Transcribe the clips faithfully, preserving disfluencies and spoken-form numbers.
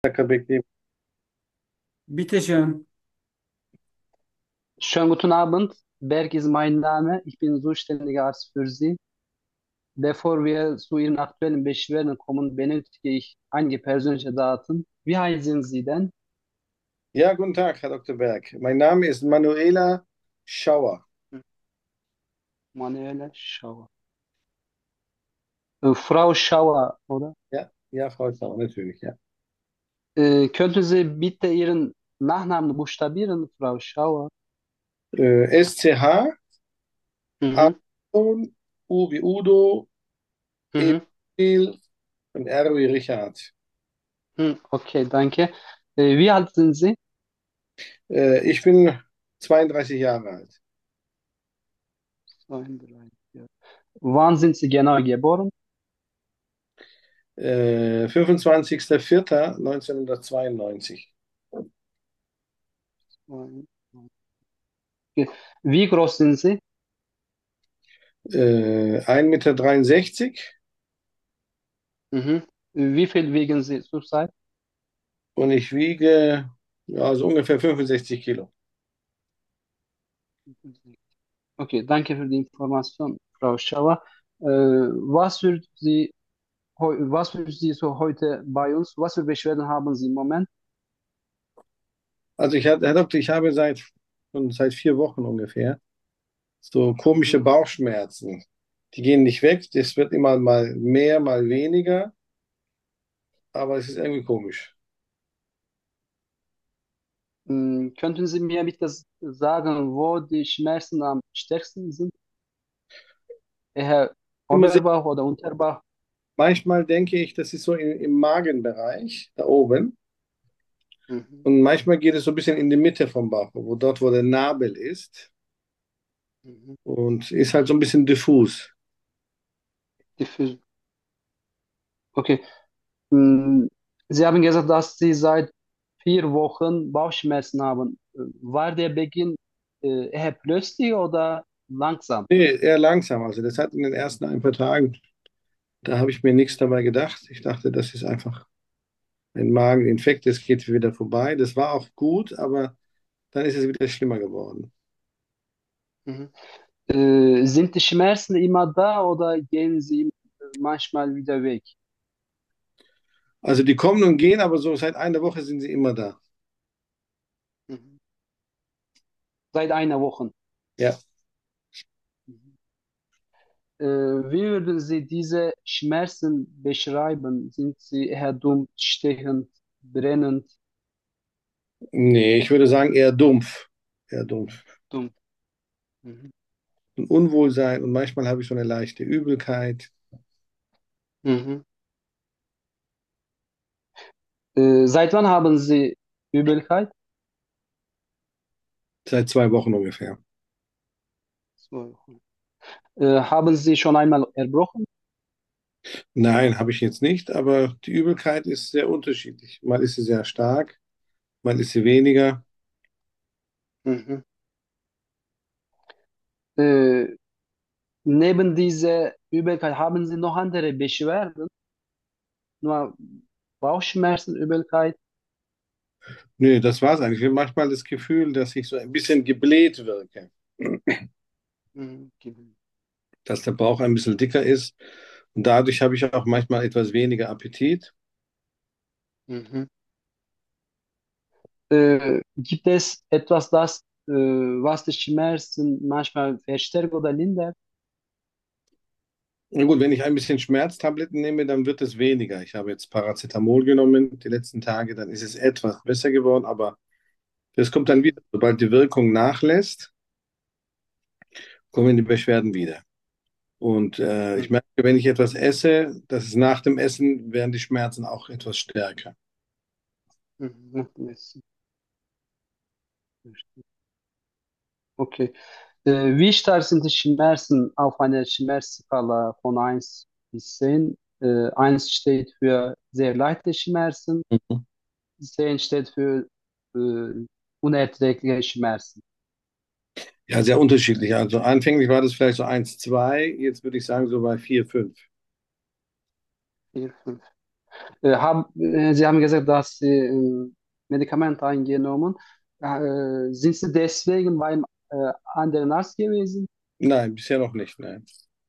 Dakika bekleyeyim. Bitte schön. Schönen guten Abend. Berg ist mein Name. Ich bin zuständiger Arzt für Sie. Bevor wir zu Ihren aktuellen Beschwerden kommen, benötige ich einige persönliche Daten. Wie heißen Sie denn? Ja, guten Tag, Herr Doktor Berg. Mein Name ist Manuela Schauer. Hm, Manuela Schauer. Äh, Frau Schauer, oder? Ja, ja, Frau Schauer, natürlich, ja. Äh, könnten Sie bitte Ihren Nachnamen buchstabieren, Frau Schauer? Äh, S C H, Mhm. Anton, U wie Udo, E Mhm. wie Emil und R wie Richard. Hm, okay, danke. Äh, wie alt sind Sie? Äh, ich bin zweiunddreißig Jahre alt. zweiunddreißig Jahre. Wann sind Sie genau geboren? Äh, fünfundzwanzigster vierter neunzehnhundertzweiundneunzig. Okay. Wie groß sind Sie? Äh, ein Meter dreiundsechzig Mhm. Wie viel wiegen Sie zurzeit? und ich wiege ja, so ungefähr fünfundsechzig Kilo. Okay, danke für die Information, Frau Schauer. Äh, was wird Sie, heu- was wird Sie so heute bei uns? Was für Beschwerden haben Sie im Moment? Also ich, Herr Doktor, ich habe seit, schon seit vier Wochen ungefähr so komische Mhm. Bauchschmerzen. Die gehen nicht weg, das wird immer mal mehr, mal weniger, aber es ist irgendwie komisch. Mm, Könnten Sie mir bitte sagen, wo die Schmerzen am stärksten sind? Eher Immer sehr, Oberbauch oder Unterbauch? manchmal denke ich, das ist so in, im Magenbereich, da oben. Mhm. Und manchmal geht es so ein bisschen in die Mitte vom Bauch, wo dort, wo der Nabel ist. Mhm. Und ist halt so ein bisschen diffus. Diffus. Okay. Mm, Sie haben gesagt, dass Sie seit vier Wochen Bauchschmerzen haben. Äh, War der Beginn äh, eher plötzlich oder langsam? Nee, eher langsam. Also das hat in den ersten ein paar Tagen, da habe ich mir nichts dabei gedacht. Ich dachte, das ist einfach ein Mageninfekt, das geht wieder vorbei. Das war auch gut, aber dann ist es wieder schlimmer geworden. Mhm. Äh, sind die Schmerzen immer da oder gehen sie äh, manchmal wieder weg? Also die kommen und gehen, aber so seit einer Woche sind sie immer da. Mhm. Seit einer Woche. Ja. Mhm. Äh, wie würden Sie diese Schmerzen beschreiben? Sind sie eher dumpf, stechend, brennend, Nee, ich würde sagen eher dumpf. Eher dumpf. dumpf? Mhm. Und Unwohlsein und manchmal habe ich so eine leichte Übelkeit. Mhm. Äh, seit wann haben Sie Übelkeit? Seit zwei Wochen ungefähr. Zwei Wochen. Äh, haben Sie schon einmal erbrochen? Nein, habe ich jetzt nicht, aber die Übelkeit ist sehr unterschiedlich. Mal ist sie sehr stark, mal ist sie weniger. Mhm. Äh, neben dieser Übelkeit haben Sie noch andere Beschwerden? Nur Bauchschmerzen, Übelkeit? Nee, das war es eigentlich. Ich habe manchmal das Gefühl, dass ich so ein bisschen gebläht wirke. Mhm. Okay. Dass der Bauch ein bisschen dicker ist. Und dadurch habe ich auch manchmal etwas weniger Appetit. Mhm. Äh, gibt es etwas, das, äh, was die Schmerzen manchmal verstärkt oder lindert? Na gut, wenn ich ein bisschen Schmerztabletten nehme, dann wird es weniger. Ich habe jetzt Paracetamol genommen die letzten Tage, dann ist es etwas besser geworden, aber das kommt dann Mhm. wieder. Sobald die Wirkung nachlässt, kommen die Beschwerden wieder. Und äh, ich Mhm. merke, wenn ich etwas esse, dass es nach dem Essen werden die Schmerzen auch etwas stärker. Mhm. Yes. Okay. Äh, wie stark sind die Schmerzen auf einer Schmerzskala von eins bis zehn? Äh, eins steht für sehr leichte Schmerzen, Mhm. zehn steht für äh, unerträgliche Schmerzen. Ja, sehr unterschiedlich. Also anfänglich war das vielleicht so eins, zwei, jetzt würde ich sagen so bei vier, fünf. Vier, fünf. Äh, haben, äh, Sie haben gesagt, dass Sie äh, Medikamente eingenommen. Äh, sind Sie deswegen beim äh, anderen Arzt gewesen? Nein, bisher noch nicht, nein.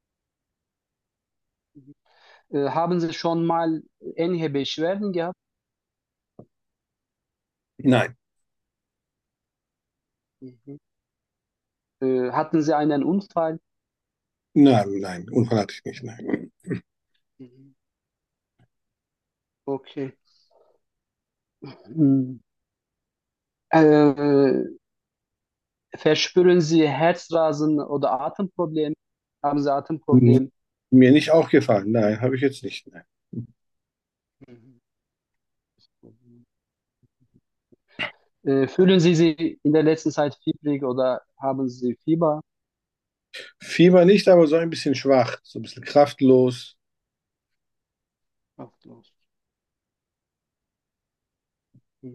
Äh, haben Sie schon mal ähnliche Beschwerden gehabt? Nein, Mhm. Äh, hatten Sie einen Unfall? nein, nein, Unfall hatte ich nicht, nein. Mhm. Okay. Mhm. Äh, verspüren Sie Herzrasen oder Atemprobleme? Haben Sie Atemprobleme? Mir nicht aufgefallen, nein, habe ich jetzt nicht, nein. Mhm. Äh, fühlen Sie sich in der letzten Zeit fiebrig oder haben Sie Fieber? Fieber nicht, aber so ein bisschen schwach, so ein bisschen kraftlos. Kraftlos. Mhm.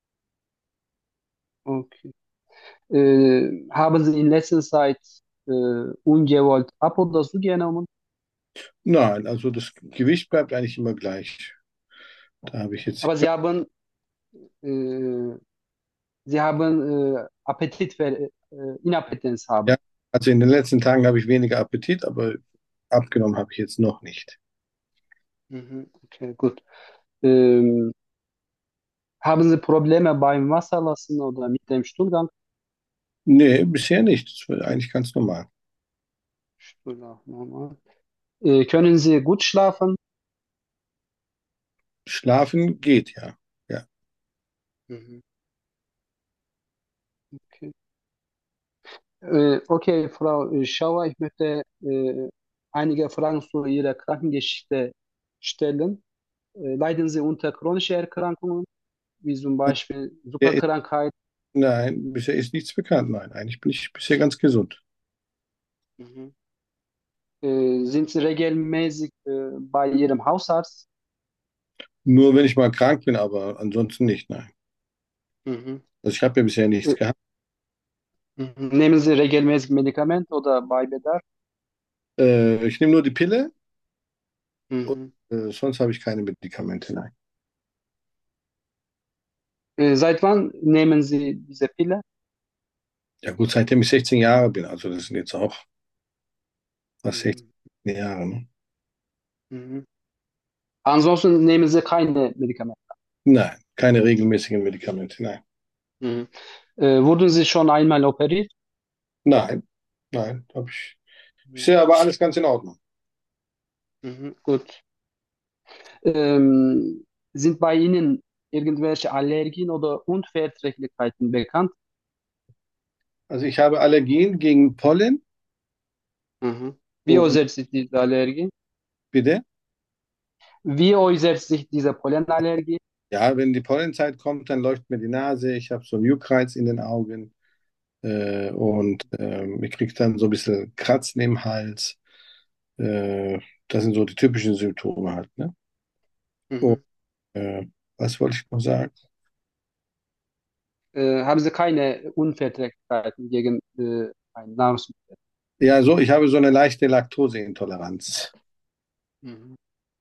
Okay. Äh, haben Sie in letzter Zeit äh, ungewollt ab oder zugenommen? Nein, also das Gewicht bleibt eigentlich immer gleich. Da habe ich jetzt, Aber Sie haben, äh, Sie haben äh, Appetit, äh, Inappetenz ja, haben. also in den letzten Tagen habe ich weniger Appetit, aber abgenommen habe ich jetzt noch nicht. Mhm. Okay, gut. Ähm, haben Sie Probleme beim Wasserlassen oder mit dem Stuhlgang? Nee, bisher nicht. Das war eigentlich ganz normal. Stuhlgang, normal. Äh, können Sie gut schlafen? Schlafen geht, ja. Ja. Mhm. Okay. Äh, okay, Frau äh, Schauer, ich möchte äh, einige Fragen zu Ihrer Krankengeschichte stellen. Äh, leiden Sie unter chronischen Erkrankungen, wie zum Beispiel Bisher ist, Superkrankheit? nein, bisher ist nichts bekannt. Nein, eigentlich bin ich bisher ganz gesund. Mhm. Äh, sind Sie regelmäßig äh, bei Ihrem Hausarzt? Nur wenn ich mal krank bin, aber ansonsten nicht, nein. Mhm. Also ich habe ja bisher nichts Äh, gehabt. mhm. Nehmen Sie regelmäßig Medikamente oder bei Bedarf? Äh, ich nehme nur die Pille und Mhm. äh, sonst habe ich keine Medikamente, nein. Äh, seit wann nehmen Sie diese Pille? Ja gut, seitdem ich sechzehn Jahre bin, also das sind jetzt auch fast Mhm. sechzehn Jahre, ne? Mhm. Ansonsten nehmen Sie keine Medikamente. Nein, keine regelmäßigen Medikamente, nein. Mhm. Äh, wurden Sie schon einmal operiert? Nein, nein, habe ich Mhm. bisher aber alles ganz in Ordnung. Mhm. Gut. Ähm, sind bei Ihnen irgendwelche Allergien oder Unverträglichkeiten bekannt? Also ich habe Allergien gegen Pollen Mhm. Wie und äußert sich diese Allergie? bitte? Wie äußert sich diese Pollenallergie? Ja, wenn die Pollenzeit kommt, dann läuft mir die Nase, ich habe so einen Juckreiz in den Augen äh, und ähm, ich kriege dann so ein bisschen Kratzen im Hals. Äh, Das sind so die typischen Symptome halt, ne? Und Mhm. äh, was wollte ich noch sagen? Äh, haben Sie keine Unverträglichkeiten gegen äh, ein Nahrungsmittel? Ja, so, ich habe so eine leichte Laktoseintoleranz. Mhm.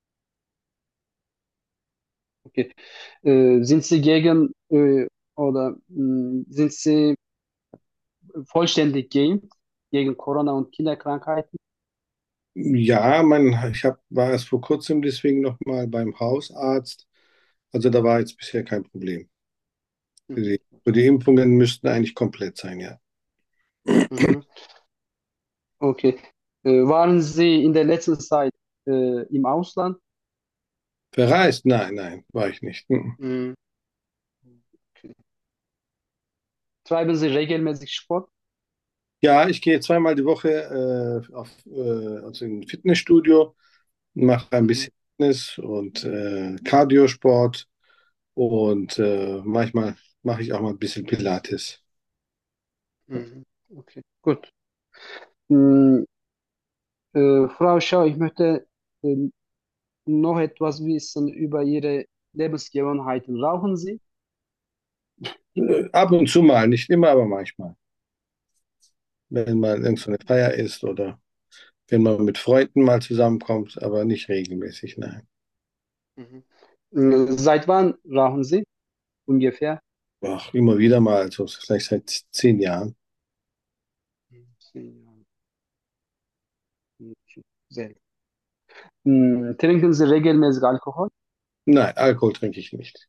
Okay. Äh, sind Sie gegen äh, oder mh, sind Sie vollständig geimpft gegen Corona und Kinderkrankheiten? Ja, mein, ich hab, war erst vor kurzem deswegen noch mal beim Hausarzt. Also da war jetzt bisher kein Problem. Für Mhm. die, für die Impfungen müssten eigentlich komplett sein, ja. Mhm. Okay. Äh, waren Sie in der letzten Zeit äh, im Ausland? Verreist? Nein, nein, war ich nicht. Mhm. Mhm. Okay. Treiben Sie regelmäßig Sport? Ja, ich gehe zweimal die Woche äh, auf, äh, also in ein Fitnessstudio, mache ein Mhm. bisschen Fitness und äh, Cardiosport und äh, manchmal mache ich auch mal ein bisschen Pilates. Mhm. Okay, gut. Mhm. Äh, Frau Schau, ich möchte äh, noch etwas wissen über Ihre Lebensgewohnheiten. Rauchen Sie? Äh, ab und zu mal, nicht immer, aber manchmal. Wenn mal irgend so eine Feier ist oder wenn man mit Freunden mal zusammenkommt, aber nicht regelmäßig, nein. Mhm. Äh, Seit wann rauchen Sie ungefähr? Ach, immer wieder mal, also vielleicht seit zehn Jahren. Zehn Jahre. Sehr. Hm, Trinken Sie regelmäßig Alkohol? Nein, Alkohol trinke ich nicht.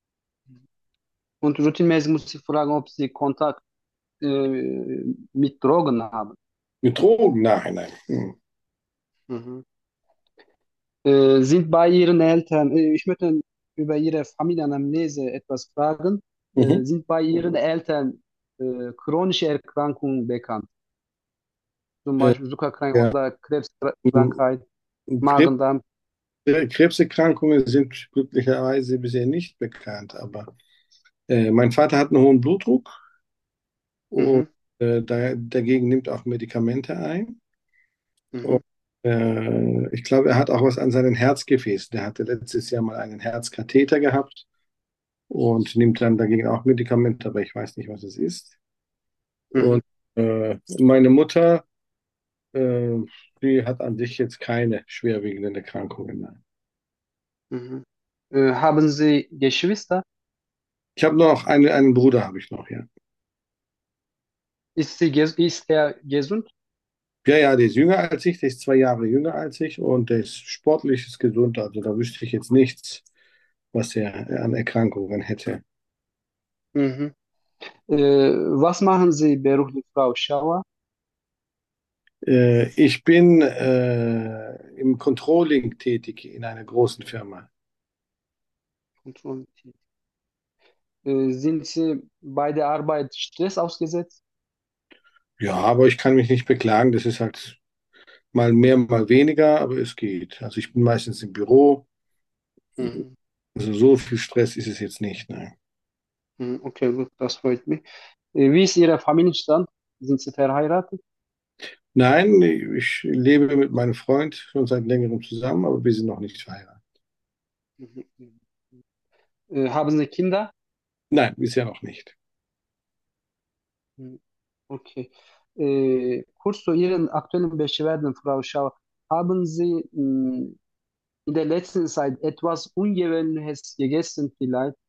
Und routinmäßig muss ich fragen, ob Sie Kontakt äh, mit Drogen haben. Mit Drogen? Nein, nein. Hm. Mhm. Äh, sind bei Ihren Eltern, äh, ich möchte über Ihre Familienanamnese etwas fragen. Äh, Mhm. sind bei Ihren Eltern äh, chronische Erkrankungen bekannt? Zum Äh, Beispiel Zuckerkrankheit ja. oder Hm, Krebskrankheit, Krebs, Magen-Darm? äh, Krebserkrankungen sind glücklicherweise bisher nicht bekannt, aber äh, mein Vater hat einen hohen Blutdruck und Mhm. äh, da, dagegen nimmt auch Medikamente ein. Und Mhm. äh, ich glaube, er hat auch was an seinen Herzgefäßen. Der hatte letztes Jahr mal einen Herzkatheter gehabt und nimmt dann dagegen auch Medikamente, aber ich weiß nicht, was es ist. Mhm. Und äh, meine Mutter, äh, die hat an sich jetzt keine schwerwiegenden Erkrankungen. Nein. Mhm. Äh, haben Sie Geschwister? Ich habe noch eine, einen Bruder, habe ich noch, ja. Ist, sie, ges- ist er gesund? Ja, ja, der ist jünger als ich, der ist zwei Jahre jünger als ich und der ist sportlich, ist gesund. Also da wüsste ich jetzt nichts, was er an Erkrankungen hätte. Mhm. Äh, was machen Sie beruflich, Frau Schauer? Äh, ich bin äh, im Controlling tätig in einer großen Firma. Kontrollteam. Äh, sind Sie bei der Arbeit Stress ausgesetzt? Ja, aber ich kann mich nicht beklagen. Das ist halt mal mehr, mal weniger, aber es geht. Also ich bin meistens im Büro. Mhm. Also so viel Stress ist es jetzt nicht. Nein, Mhm. Okay, gut, das freut mich. Äh, wie ist Ihr Familienstand? Sind Sie verheiratet? Nein, ich lebe mit meinem Freund schon seit längerem zusammen, aber wir sind noch nicht verheiratet. Mhm. Äh, haben Sie Kinder? Nein, bisher noch nicht. Mhm. Okay. Äh, kurz zu Ihren aktuellen Beschwerden, Frau Schauer. Haben Sie mh, in der letzten Zeit etwas Ungewöhnliches gegessen vielleicht?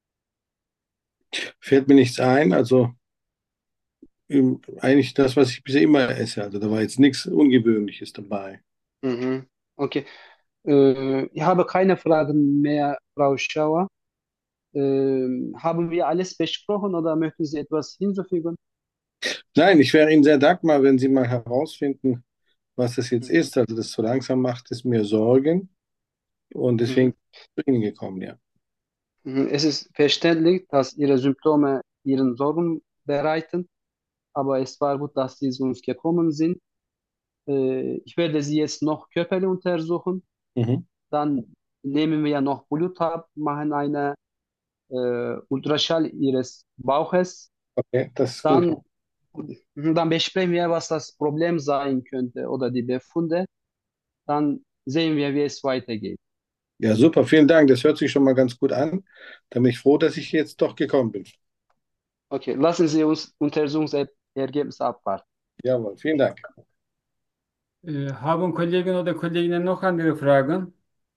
Fällt mir nichts ein. Also ähm, eigentlich das, was ich bisher immer esse. Also da war jetzt nichts Ungewöhnliches dabei. Mhm. Okay. Äh, ich habe keine Fragen mehr, Frau Schauer. Ähm, haben wir alles besprochen oder möchten Sie etwas hinzufügen? Nein, ich wäre Ihnen sehr dankbar, wenn Sie mal herausfinden, was das jetzt Mhm. ist. Also das so langsam macht es mir Sorgen und deswegen Mhm. bin ich zu Ihnen gekommen, ja. Mhm. Es ist verständlich, dass Ihre Symptome Ihren Sorgen bereiten, aber es war gut, dass Sie zu uns gekommen sind. Äh, ich werde Sie jetzt noch körperlich untersuchen. Mhm. Dann nehmen wir ja noch Blut ab, machen eine äh, Ultraschall Ihres Bauches. Okay, das ist gut. Dann, dann besprechen wir, was das Problem sein könnte oder die Befunde. Dann sehen wir, wie es weitergeht. Ja, super, vielen Dank. Das hört sich schon mal ganz gut an. Da bin ich froh, dass ich jetzt doch gekommen bin. Okay, lassen Sie uns Untersuchungsergebnisse abwarten. Jawohl, vielen Dank. Äh, haben Kollegen oder Kolleginnen noch andere Fragen?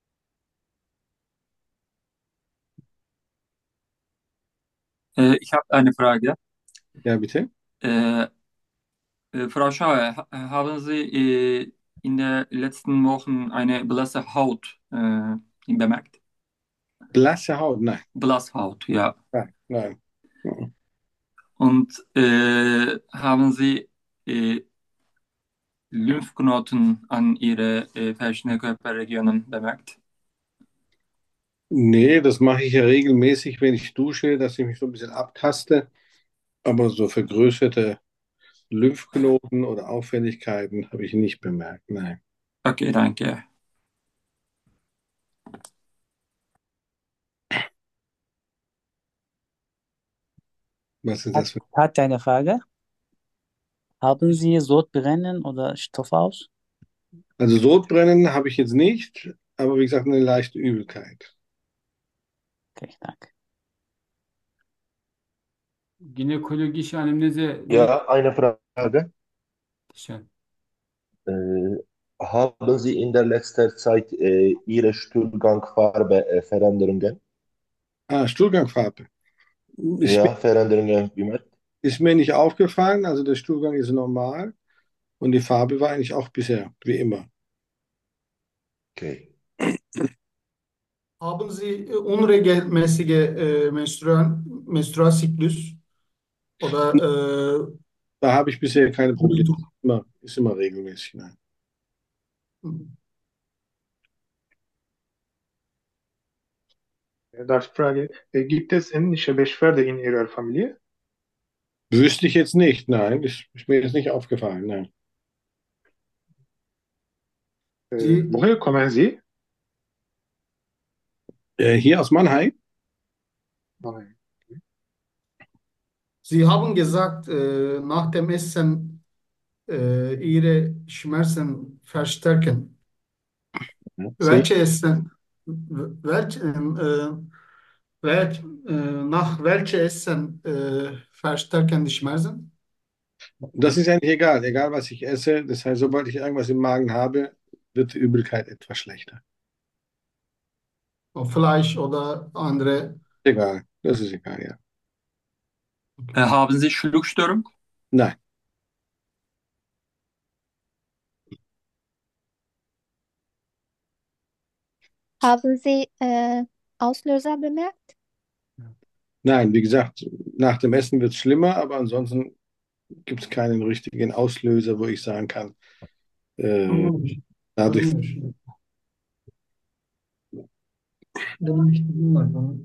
Äh, ich habe eine Frage. Ja, bitte. Äh, äh, Frau Schauer, ha- haben Sie äh, in den letzten Wochen eine blasse Haut äh, bemerkt? Blasse Haut? Nein, Blasshaut, ja. nein, nein. Mhm. Und äh, haben Sie äh, Lymphknoten an Ihre äh, verschiedenen Körperregionen bemerkt? Nee, das mache ich ja regelmäßig, wenn ich dusche, dass ich mich so ein bisschen abtaste. Aber so vergrößerte Lymphknoten oder Auffälligkeiten habe ich nicht bemerkt. Nein. Okay, danke. Was ist Hat, das für? hat eine Frage. Haben Sie Sodbrennen oder Stoffaus? Also Sodbrennen habe ich jetzt nicht, aber wie gesagt, eine leichte Übelkeit. Okay, danke. Gynäkologische Anamnese ne? Ja, eine Frage. Schön. Äh, Haben Sie in der letzten Zeit äh, Ihre Stuhlgangfarbe äh, Veränderungen? Ah, Stuhlgangfarbe. Ist mir, Ja, Veränderungen bemerkt? ist mir nicht aufgefallen, also der Stuhlgang ist normal und die Farbe war eigentlich auch bisher, wie immer. Okay. Haben Sie äh, unregelmäßige äh, Menstrual, Menstrualzyklus oder Da habe ich bisher keine äh, Probleme. Immer, ist immer regelmäßig. Nein. Nachfrage. Äh, Gibt es ähnliche Beschwerde in Ihrer Familie? Wüsste ich jetzt nicht, nein. Ist, ist mir jetzt nicht aufgefallen, nein. Äh, Sie, woher kommen Sie? Äh, hier aus Mannheim? Nein. Sie haben gesagt, äh, nach dem Essen äh, Ihre Schmerzen verstärken. Ja, sehe Welche Essen, welch, ähm, äh, welch, äh, nach welche Essen äh, verstärken die Schmerzen? Das ist eigentlich egal, egal was ich esse. Das heißt, sobald ich irgendwas im Magen habe, wird die Übelkeit etwas schlechter. Fleisch oder andere? Egal, das ist egal, ja. Äh, haben Sie Schluckstörung? Nein, Haben Sie äh, Auslöser bemerkt? nein, wie gesagt, nach dem Essen wird es schlimmer, aber ansonsten gibt es keinen richtigen Auslöser, wo ich sagen kann, äh, Anlamış. dadurch. Anlamış. Benim işte bunlar bana.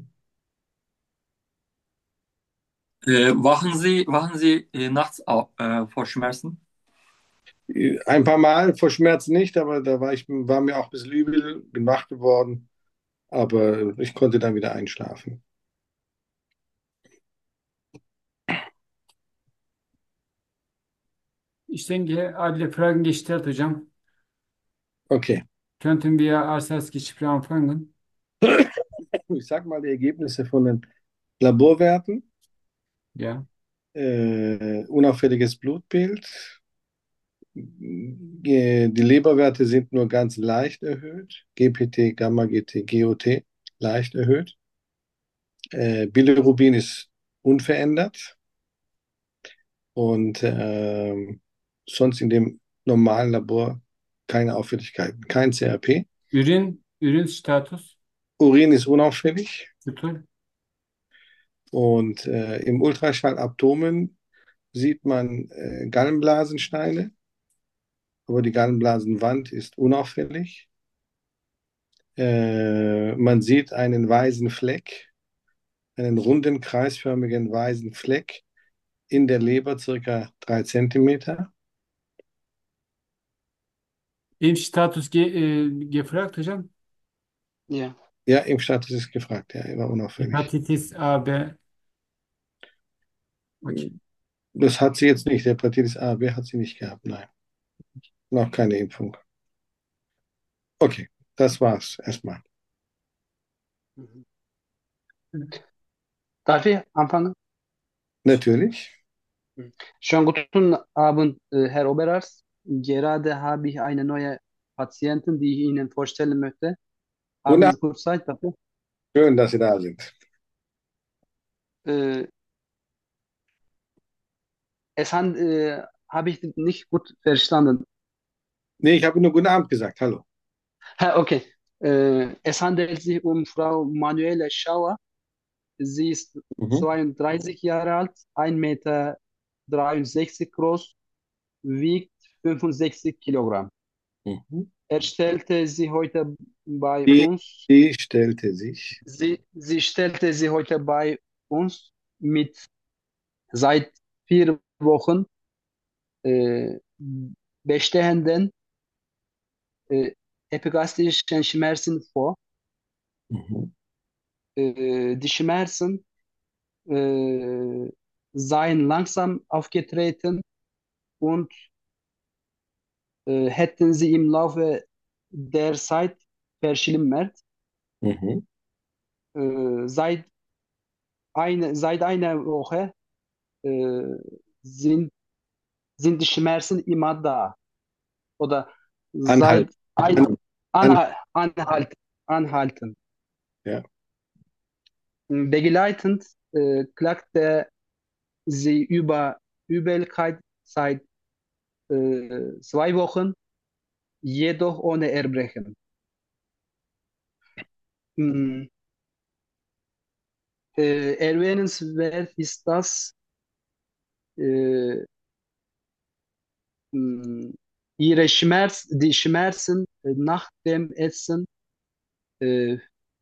Äh, wachen Sie, wachen Sie äh, nachts au- äh, vor Schmerzen? Ein paar Mal vor Schmerzen nicht, aber da war ich, war mir auch ein bisschen übel, bin wach geworden, aber ich konnte dann wieder einschlafen. Ich denke, alle Fragen gestellt, hocam. Okay, Könnten wir als erstes Gespräch anfangen? ich sag mal die Ergebnisse von den Laborwerten. Ja. Äh, unauffälliges Blutbild. Äh, Die Leberwerte sind nur ganz leicht erhöht. G P T, Gamma-G T, G O T leicht erhöht. Äh, Bilirubin ist unverändert. Und ähm, sonst in dem normalen Labor keine Auffälligkeiten. Kein C R P. Ürün, Ürünstatus, Urin ist unauffällig. Sütül. Und äh, im Ultraschallabdomen sieht man äh, Gallenblasensteine, aber die Gallenblasenwand ist unauffällig. Äh, man sieht einen weißen Fleck, einen runden, kreisförmigen weißen Fleck in der Leber, circa drei Zentimeter. İmpfstatus ge e, gefragt, hocam. Ja. Ja, Impfstatus ist gefragt, ja, er war unauffällig. Hepatitis A, B. Okay. Das hat sie jetzt nicht. Hepatitis A, B hat sie nicht gehabt, nein. Noch keine Impfung. Okay, das war's erstmal. Mhm. Darf ich anfangen? Natürlich. Schönen guten Abend, äh, Herr Oberarzt. Gerade habe ich eine neue Patientin, die ich Ihnen vorstellen möchte. Guten Haben Abend, Sie kurz Zeit dafür? schön, dass Sie da sind. Äh, es han, äh, habe ich nicht gut verstanden. Nee, ich habe nur guten Abend gesagt. Hallo. Ha, okay. Äh, es handelt sich um Frau Manuela Schauer. Sie ist Mhm. zweiunddreißig Jahre alt, ein Meter dreiundsechzig groß, wiegt fünfundsechzig Kilogramm. Mhm. Er stellte sie heute bei Die, uns, die stellte sich. sie, sie stellte sie heute bei uns mit seit vier Wochen äh, bestehenden äh, epigastrischen Schmerzen vor. Mhm. Äh, die Schmerzen äh, seien langsam aufgetreten und äh, hätten sie im Laufe der Zeit verschlimmert. Mhm. Äh, seit, eine, seit einer Woche äh, sind, sind die Schmerzen immer da. Oder seit Anhalten. ein, An, an, anha, anhalten, anhalten. ja. Begleitend äh, klagte sie über Übelkeit seit äh, zwei Wochen, jedoch ohne Erbrechen. Mm, äh, erwähnenswert ist, dass äh, mm, ihre Schmerz, die Schmerzen äh, nach dem Essen, äh,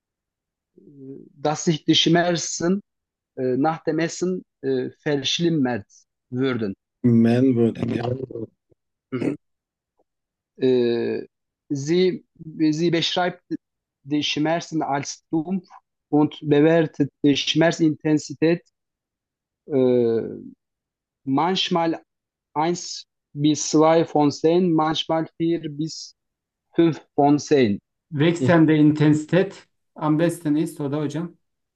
dass sich die Schmerzen äh, nach dem Essen äh, verschlimmert würden. Man würden, ja. Mhm. Äh, sie, sie beschreibt die Schmerzen als dumpf und bewertet die Schmerzintensität äh, manchmal eins bis zwei von zehn, manchmal vier bis fünf von zehn. Wechselnde Intensität am besten ist, oder hocam?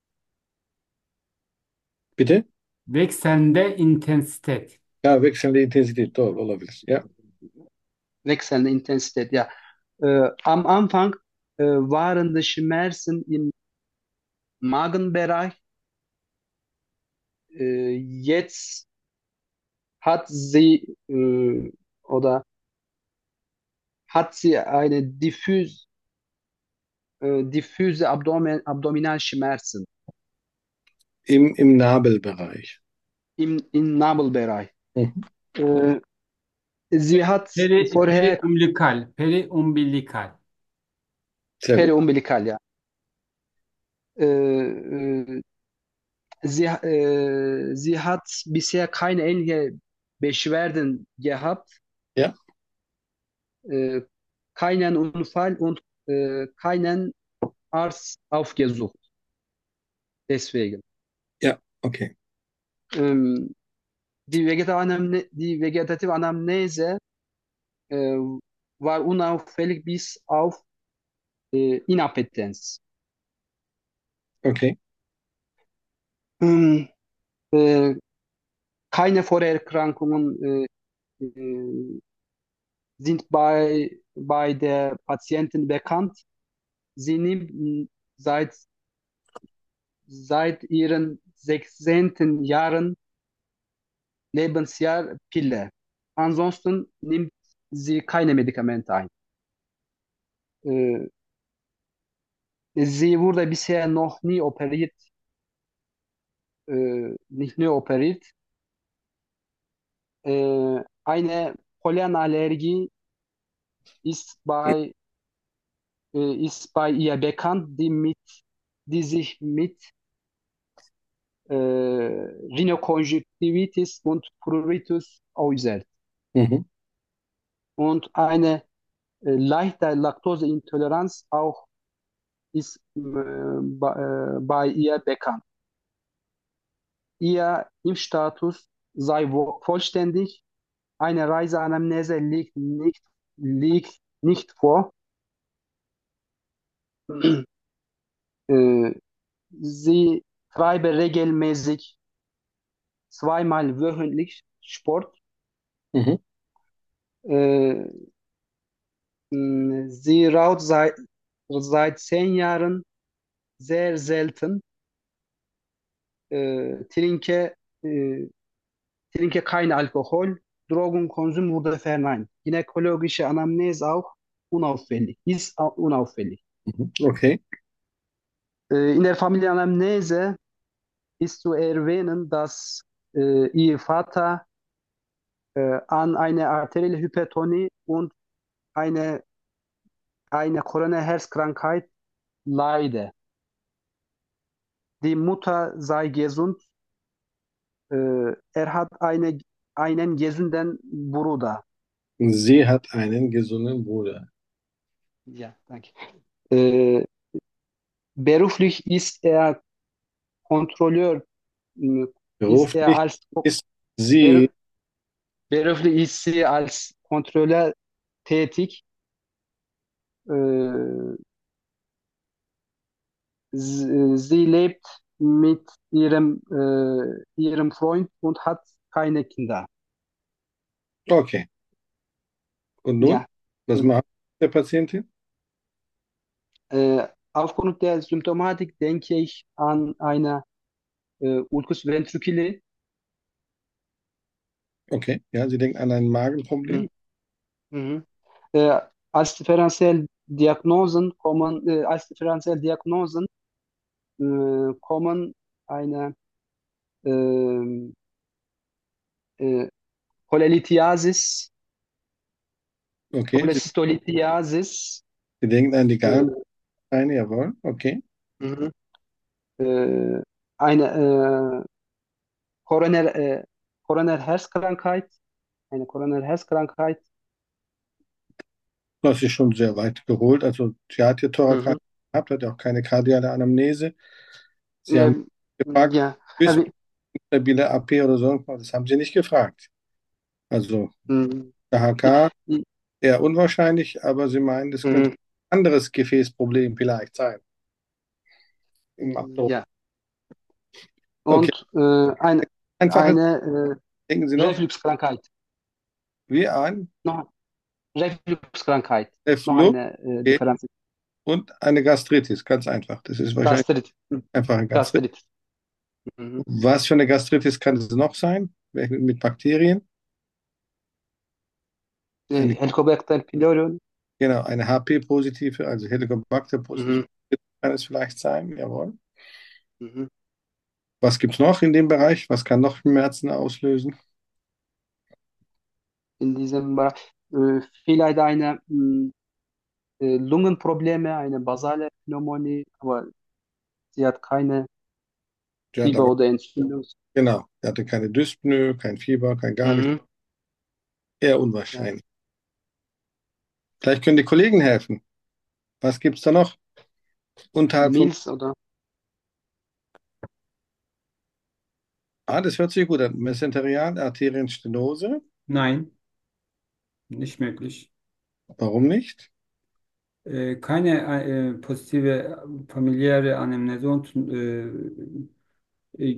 Bitte? Wechselnde Intensität. Ya wechselnde Intensität, doğru olabilir. Ja. Wechselnde Intensität, ja. Äh, am Anfang äh, waren die Schmerzen im Magenbereich. Äh, jetzt hat sie äh, oder hat sie eine diffuse, äh, diffuse Abdomen, Abdominalschmerzen Im, im Nabelbereich. im, im Nabelbereich. Mhm. Äh, sie hat Peri, vorher periumbilikal. Periumbilikal. Sehr gut. periumbilikal, ja. Äh, äh, sie, äh, sie hat bisher keine ähnliche Beschwerden gehabt, Ja. äh, keinen Unfall und äh, keinen Arzt aufgesucht. Deswegen. Ja, okay. Ähm, die vegetative Anamne die vegetative Anamnese äh, war unauffällig bis auf äh, Inappetenz. Okay. Ähm, äh, keine Vorerkrankungen äh, äh, sind bei, bei der Patientin bekannt. Sie nimmt mh, seit, seit ihren sechzehnten Jahren Lebensjahr Pille. Ansonsten nimmt sie keine Medikamente ein. Äh, sie wurde bisher noch nie operiert, äh, nicht nur operiert. Äh, eine Pollenallergie ist bei, äh, ist bei ihr bekannt, die, mit, die sich mit äh, Rhinokonjunktivitis und Pruritus äußert. Mhm. Und eine äh, leichte Laktoseintoleranz auch ist äh, bei, äh, bei ihr bekannt. Ihr Impfstatus sei wo- vollständig. Eine Reiseanamnese liegt nicht, liegt nicht vor. Äh, sie treibe regelmäßig zweimal wöchentlich Sport. Mhm. Äh, mh, sie raucht seit, seit zehn Jahren sehr selten. Äh, trinke, äh, trinke kein Alkohol. Drogenkonsum wurde verneint. Gynäkologische Anamnese auch unauffällig. Ist au- unauffällig. Mhm. Okay. Äh, in der Familienanamnese ist zu erwähnen, dass äh, ihr Vater äh, an einer arterielle Hypertonie und eine, eine Coronarherzkrankheit leide. Die Mutter sei gesund. Äh, er hat eine, einen gesunden Bruder. Sie hat einen gesunden Bruder. Ja, danke. Äh, beruflich ist er Kontrolleur, äh, ist er Beruflich als ist beru- sie, beruflich ist sie als Kontrolleur tätig. Äh, sie, sie lebt mit ihrem, äh, ihrem Freund und hat keine Kinder. okay. Und nun? Ja, Was Mhm. macht der Patientin? Äh, Aufgrund der Symptomatik denke ich an eine äh, Ulcus ventriculi. Okay, ja, Sie denken an ein Magenproblem. Mhm. Mhm. Äh, als differenziell Diagnosen kommen, äh, als differenziell Diagnosen äh, kommen eine ähm, äh, Cholelithiasis, Okay, Sie, Cholestolithiasis, Sie denken an die äh, Gallensteine, jawohl. Okay. mhm. äh, eine äh, Koroner, äh, Koroner-Herzkrankheit, eine Koroner-Herzkrankheit. Das ist schon sehr weit geholt. Also, sie hat hier Thorax Mhm. gehabt, hat ja auch keine kardiale Anamnese. Sie haben Ähm, gefragt, ja, ist also, stabile A P oder so. Das haben Sie nicht gefragt. Also, mhm. der H K eher unwahrscheinlich, aber Sie meinen, es könnte Mhm. ein anderes Gefäßproblem vielleicht sein im Abdomen. Ja, Okay, und äh, ein, einfaches eine denken Sie äh, noch, Refluxkrankheit, wie ein noch Refluxkrankheit, noch Reflux eine äh, Differenz. und eine Gastritis. Ganz einfach. Das ist wahrscheinlich Gastrit, mhm. einfach ein Gastritis. Gastrit. Mhm. Was für eine Gastritis kann es noch sein? Welche- Mit Bakterien? Äh, Eine, Helicobacter pylori. genau, eine H P-positive, also Helicobacter-positive Mhm. kann es vielleicht sein. Jawohl. Mhm. Was gibt es noch in dem Bereich? Was kann noch Schmerzen auslösen? In diesem Bereich äh, vielleicht eine mh, äh, Lungenprobleme, eine basale Pneumonie, aber sie hat keine Sie hat Fieber aber, oder Entzündung. genau, sie hatte keine Dyspnoe, kein Fieber, kein gar nichts. Mhm. Eher Ja. unwahrscheinlich. Vielleicht können die Kollegen helfen. Was gibt es da noch? Unterhalb von. Milz oder Ah, das hört sich gut an. Mesenterial-Arterienstenose. Nein, nicht möglich. Warum nicht? Äh, keine äh, positive familiäre Anamnese und äh,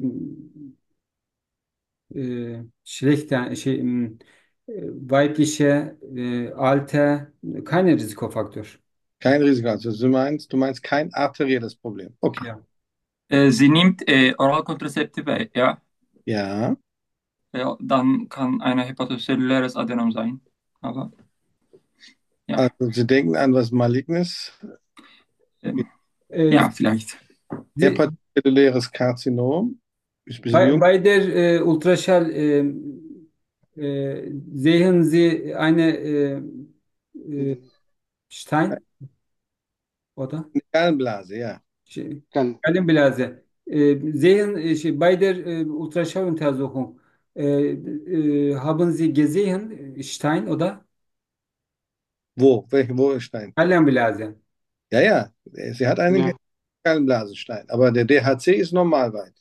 äh, schlechte, şey, m, äh, weibliche äh, Alter, kein Risikofaktor. Kein Risiko. Also du meinst, du meinst kein arterielles Problem. Okay. Ja. Äh, sie nimmt äh, Oralkontrazeptive, ja. Ja. Ja, dann kann eine hepatozelluläres Adenom sein. Aber ja, Also Sie denken an was Malignes, ähm, Äh, ja, vielleicht. Sie, hepatozelluläres Karzinom. Ist ein bisschen bei, jung. bei der äh, Ultraschall äh, äh, sehen Sie eine äh, äh, mhm. Stein oder Gallenblase, ja. şey, Kann, Gallenblase. Äh, sehen äh, şey, bei der äh, Ultraschalluntersuchung äh, äh, haben Sie gesehen äh, Stein oder Wo? Welche, wo ist Stein? Gallenblase? Ja, ja. Sie hat einen ja. Gallenblasenstein, aber der D H C ist normal weit.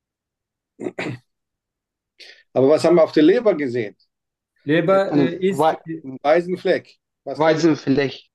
Aber was haben wir auf der Leber gesehen? Leber Eine äh, ist Wei äh, Weißen Fleck. Was kann Weizenfleck,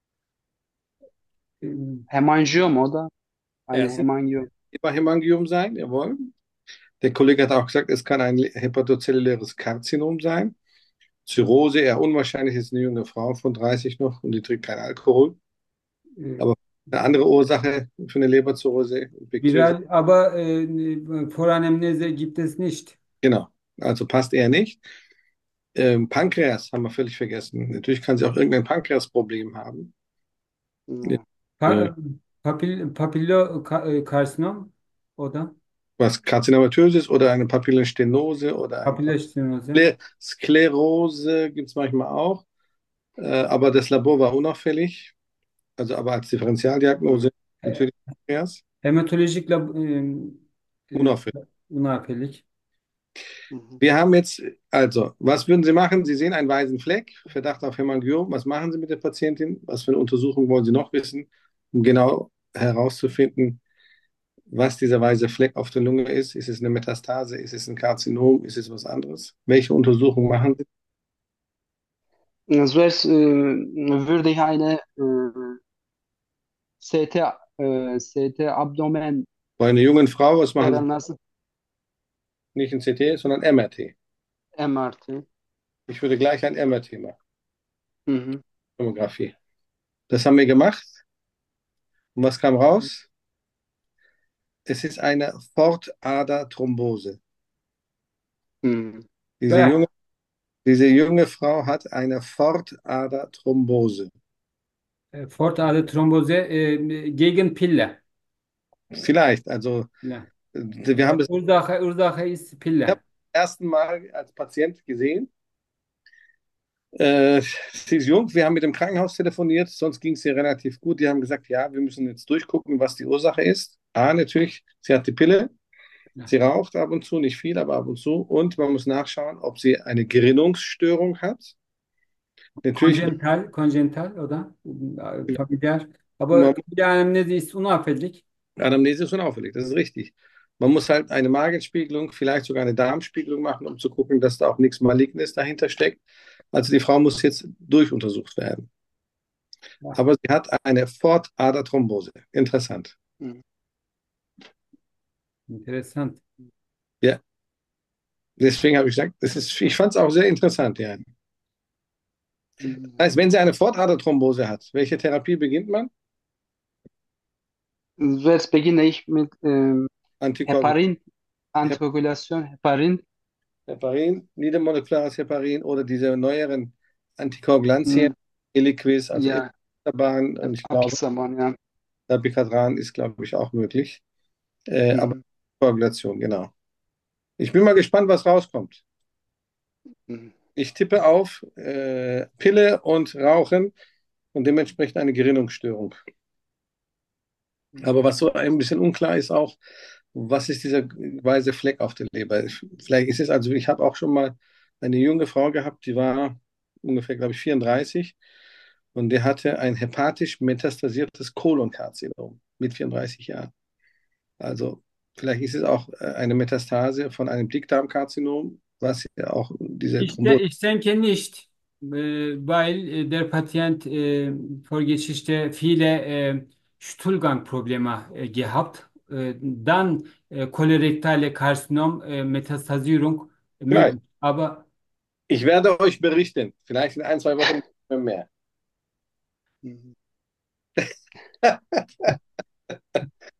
Hämangiom oder? Eine erstens Hämangiom. immer Hämangiom sein? Jawohl. Der Kollege hat auch gesagt, es kann ein hepatozelluläres Karzinom sein. Zirrhose eher unwahrscheinlich, ist eine junge Frau von dreißig noch und die trinkt keinen Alkohol. äh, Aber eine andere Ursache für eine Leberzirrhose, Infektiöse, viral, aber äh, Voranamnese gibt es nicht. genau. Also passt eher nicht. Ähm, Pankreas haben wir völlig vergessen. Natürlich kann sie auch irgendein Pankreasproblem haben. Ja. Äh, Pa Papil Papillokarzinom oder was Karzinomatöses oder eine Papillenstenose oder eine Papillostenose. Skler Sklerose gibt es manchmal auch. Äh, aber das Labor war unauffällig. Also aber als Mhm. Differentialdiagnose Äh, natürlich Pankreas Hämatologik Lab äh, äh, unauffällig. unauffällig. Mhm. Wir haben jetzt, also, was würden Sie machen? Sie sehen einen weißen Fleck, Verdacht auf Hämangiom. Was machen Sie mit der Patientin? Was für eine Untersuchung wollen Sie noch wissen, um genau herauszufinden, was dieser weiße Fleck auf der Lunge ist? Ist es eine Metastase? Ist es ein Karzinom? Ist es was anderes? Welche Untersuchung machen Sie? Zuerst äh, würde ich eine äh, C T, äh, C T Abdomen Bei einer jungen Frau, was machen Sie? stellen lassen, Nicht ein C T, sondern M R T. M R T. Ich würde gleich ein M R T machen. Mhm. Tomographie. Das haben wir gemacht. Und was kam raus? Es ist eine Fortaderthrombose. Mhm. Diese junge, diese junge Frau hat eine Fortaderthrombose. Äh, Fortaderthrombose äh, gegen Pille. Vielleicht, also Ja. wir haben Aber das Ursache, Ursache ist ich Pille. habe das erste Mal als Patient gesehen. Äh, sie ist jung, wir haben mit dem Krankenhaus telefoniert, sonst ging es ihr relativ gut. Die haben gesagt, ja, wir müssen jetzt durchgucken, was die Ursache ist. A, natürlich, sie hat die Pille, Ja. sie raucht ab und zu, nicht viel, aber ab und zu. Und man muss nachschauen, ob sie eine Gerinnungsstörung hat. Natürlich, Konjental, konjental oder äh, familiär. Aber man, familiäre Anamnese ist unauffällig. Anamnese ist unauffällig, das ist richtig. Man muss halt eine Magenspiegelung, vielleicht sogar eine Darmspiegelung machen, um zu gucken, dass da auch nichts Malignes dahinter steckt. Also die Frau muss jetzt durchuntersucht werden. Ja. Aber sie hat eine Fortaderthrombose. Interessant. Mhm. Interessant. Ja, deswegen habe ich gesagt, das ist, ich fand es auch sehr interessant. Ja. Mhm. Das heißt, wenn sie eine Fortaderthrombose hat, welche Therapie beginnt man? Jetzt beginne ich mit ähm, Antikoagulant, Heparin, Antikoagulation, Heparin. Heparin, niedermolekulares Heparin oder diese neueren Antikoagulantien, Mhm. Eliquis, also Ja, Elaban und ich glaube, Apixaban, ja. Dabigatran ist, glaube ich, auch möglich. Äh, aber Mhm. Koagulation, genau. Ich bin mal gespannt, was rauskommt. Mhm. Ich tippe auf äh, Pille und Rauchen und dementsprechend eine Gerinnungsstörung. Aber was so ein bisschen unklar ist auch, was ist dieser weiße Fleck auf der Leber? Vielleicht ist es, also ich habe auch schon mal eine junge Frau gehabt, die war ungefähr, glaube ich, vierunddreißig und die hatte ein hepatisch metastasiertes Kolonkarzinom mit vierunddreißig Jahren. Also vielleicht ist es auch äh, eine Metastase von einem Dickdarmkarzinom, was ja auch diese Ich, de- Thrombose. ich denke nicht, äh, weil äh, der Patient äh, Vorgeschichte viele äh, Stuhlgangprobleme äh, gehabt, äh, dann äh, kolorektale Karzinom, äh, Metastasierung Vielleicht. möglich. Aber Ich werde euch berichten. Vielleicht in ein, zwei Wochen mehr. Mhm.